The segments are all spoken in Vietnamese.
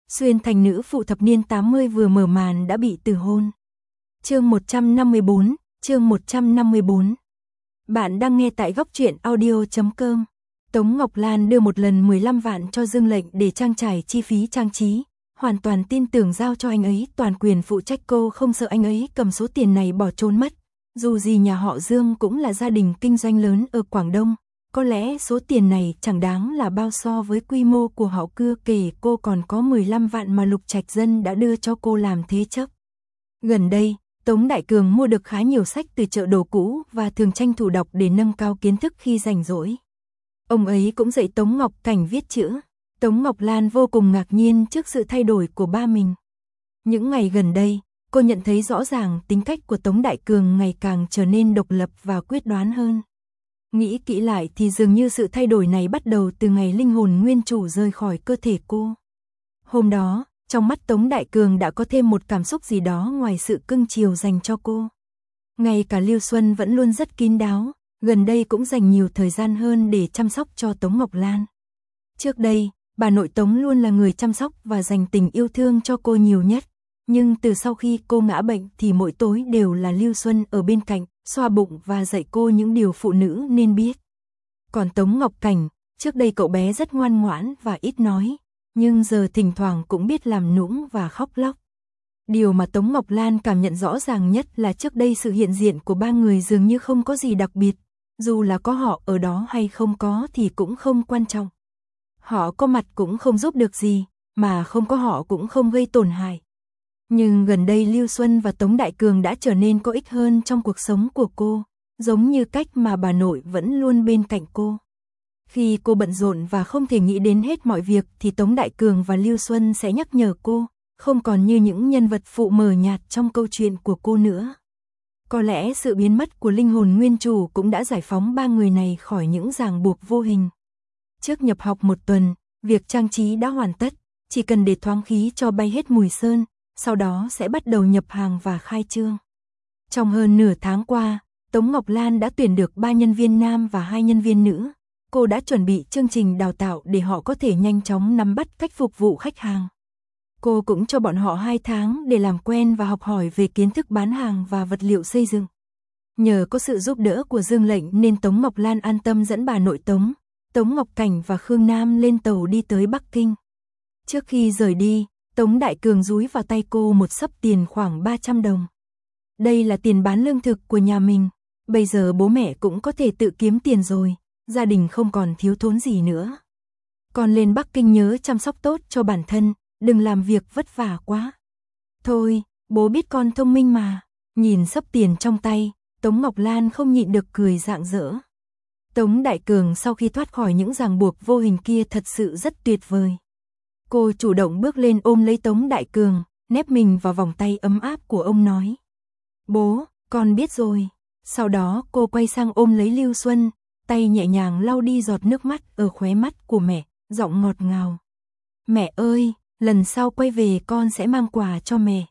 Xuyên thành nữ phụ thập niên 80 vừa mở màn đã bị từ hôn. Chương 154. Bạn đang nghe tại góc truyện audio.com. Tống Ngọc Lan đưa một lần 15 vạn cho Dương Lệnh để trang trải chi phí trang trí, hoàn toàn tin tưởng giao cho anh ấy toàn quyền phụ trách, cô không sợ anh ấy cầm số tiền này bỏ trốn mất. Dù gì nhà họ Dương cũng là gia đình kinh doanh lớn ở Quảng Đông, có lẽ số tiền này chẳng đáng là bao so với quy mô của họ, cưa kể cô còn có 15 vạn mà Lục Trạch Dân đã đưa cho cô làm thế chấp. Gần đây, Tống Đại Cường mua được khá nhiều sách từ chợ đồ cũ và thường tranh thủ đọc để nâng cao kiến thức khi rảnh rỗi. Ông ấy cũng dạy Tống Ngọc Cảnh viết chữ. Tống Ngọc Lan vô cùng ngạc nhiên trước sự thay đổi của ba mình. Những ngày gần đây, cô nhận thấy rõ ràng tính cách của Tống Đại Cường ngày càng trở nên độc lập và quyết đoán hơn. Nghĩ kỹ lại thì dường như sự thay đổi này bắt đầu từ ngày linh hồn nguyên chủ rời khỏi cơ thể cô. Hôm đó, trong mắt Tống Đại Cường đã có thêm một cảm xúc gì đó ngoài sự cưng chiều dành cho cô. Ngay cả Lưu Xuân vẫn luôn rất kín đáo, gần đây cũng dành nhiều thời gian hơn để chăm sóc cho Tống Ngọc Lan. Trước đây, bà nội Tống luôn là người chăm sóc và dành tình yêu thương cho cô nhiều nhất. Nhưng từ sau khi cô ngã bệnh thì mỗi tối đều là Lưu Xuân ở bên cạnh, xoa bụng và dạy cô những điều phụ nữ nên biết. Còn Tống Ngọc Cảnh, trước đây cậu bé rất ngoan ngoãn và ít nói, nhưng giờ thỉnh thoảng cũng biết làm nũng và khóc lóc. Điều mà Tống Ngọc Lan cảm nhận rõ ràng nhất là trước đây sự hiện diện của ba người dường như không có gì đặc biệt, dù là có họ ở đó hay không có thì cũng không quan trọng. Họ có mặt cũng không giúp được gì, mà không có họ cũng không gây tổn hại. Nhưng gần đây Lưu Xuân và Tống Đại Cường đã trở nên có ích hơn trong cuộc sống của cô, giống như cách mà bà nội vẫn luôn bên cạnh cô. Khi cô bận rộn và không thể nghĩ đến hết mọi việc thì Tống Đại Cường và Lưu Xuân sẽ nhắc nhở cô, không còn như những nhân vật phụ mờ nhạt trong câu chuyện của cô nữa. Có lẽ sự biến mất của linh hồn nguyên chủ cũng đã giải phóng ba người này khỏi những ràng buộc vô hình. Trước nhập học một tuần, việc trang trí đã hoàn tất, chỉ cần để thoáng khí cho bay hết mùi sơn, sau đó sẽ bắt đầu nhập hàng và khai trương. Trong hơn nửa tháng qua, Tống Ngọc Lan đã tuyển được 3 nhân viên nam và 2 nhân viên nữ. Cô đã chuẩn bị chương trình đào tạo để họ có thể nhanh chóng nắm bắt cách phục vụ khách hàng. Cô cũng cho bọn họ 2 tháng để làm quen và học hỏi về kiến thức bán hàng và vật liệu xây dựng. Nhờ có sự giúp đỡ của Dương Lệnh nên Tống Ngọc Lan an tâm dẫn bà nội Tống Ngọc Cảnh và Khương Nam lên tàu đi tới Bắc Kinh. Trước khi rời đi, Tống Đại Cường dúi vào tay cô một xấp tiền khoảng 300 đồng. Đây là tiền bán lương thực của nhà mình, bây giờ bố mẹ cũng có thể tự kiếm tiền rồi, gia đình không còn thiếu thốn gì nữa. Con lên Bắc Kinh nhớ chăm sóc tốt cho bản thân, đừng làm việc vất vả quá. Thôi, bố biết con thông minh mà. Nhìn xấp tiền trong tay, Tống Ngọc Lan không nhịn được cười rạng rỡ. Tống Đại Cường sau khi thoát khỏi những ràng buộc vô hình kia thật sự rất tuyệt vời. Cô chủ động bước lên ôm lấy Tống Đại Cường, nép mình vào vòng tay ấm áp của ông nói. Bố, con biết rồi. Sau đó cô quay sang ôm lấy Lưu Xuân, tay nhẹ nhàng lau đi giọt nước mắt ở khóe mắt của mẹ, giọng ngọt ngào. Mẹ ơi, lần sau quay về con sẽ mang quà cho mẹ.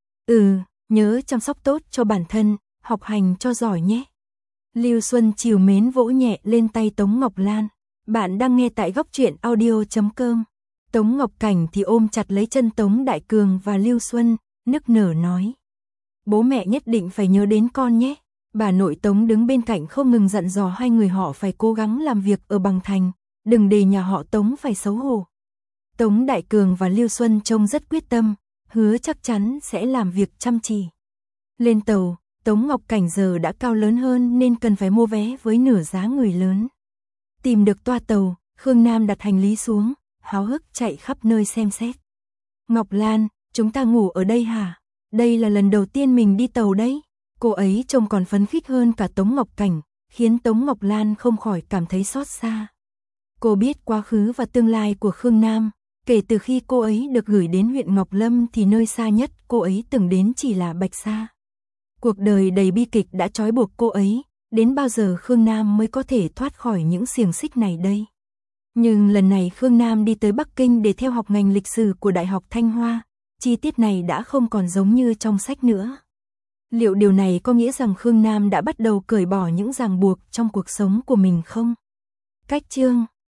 Nhớ chăm sóc tốt cho bản thân, học hành cho giỏi nhé. Lưu Xuân trìu mến vỗ nhẹ lên tay Tống Ngọc Lan. Bạn đang nghe tại góc truyện audio.com. Tống Ngọc Cảnh thì ôm chặt lấy chân Tống Đại Cường và Lưu Xuân, nức nở nói. Bố mẹ nhất định phải nhớ đến con nhé. Bà nội Tống đứng bên cạnh không ngừng dặn dò hai người họ phải cố gắng làm việc ở Bằng Thành, đừng để nhà họ Tống phải xấu hổ. Tống Đại Cường và Lưu Xuân trông rất quyết tâm, hứa chắc chắn sẽ làm việc chăm chỉ. Lên tàu, Tống Ngọc Cảnh giờ đã cao lớn hơn nên cần phải mua vé với nửa giá người lớn. Tìm được toa tàu, Khương Nam đặt hành lý xuống, háo hức chạy khắp nơi xem xét. Ngọc Lan, chúng ta ngủ ở đây hả? Đây là lần đầu tiên mình đi tàu đấy. Cô ấy trông còn phấn khích hơn cả Tống Ngọc Cảnh, khiến Tống Ngọc Lan không khỏi cảm thấy xót xa. Cô biết quá khứ và tương lai của Khương Nam, kể từ khi cô ấy được gửi đến huyện Ngọc Lâm thì nơi xa nhất cô ấy từng đến chỉ là Bạch Sa. Cuộc đời đầy bi kịch đã trói buộc cô ấy, đến bao giờ Khương Nam mới có thể thoát khỏi những xiềng xích này đây? Nhưng lần này Khương Nam đi tới Bắc Kinh để theo học ngành lịch sử của Đại học Thanh Hoa, chi tiết này đã không còn giống như trong sách nữa. Liệu điều này có nghĩa rằng Khương Nam đã bắt đầu cởi bỏ những ràng buộc trong cuộc sống của mình không? Cách chương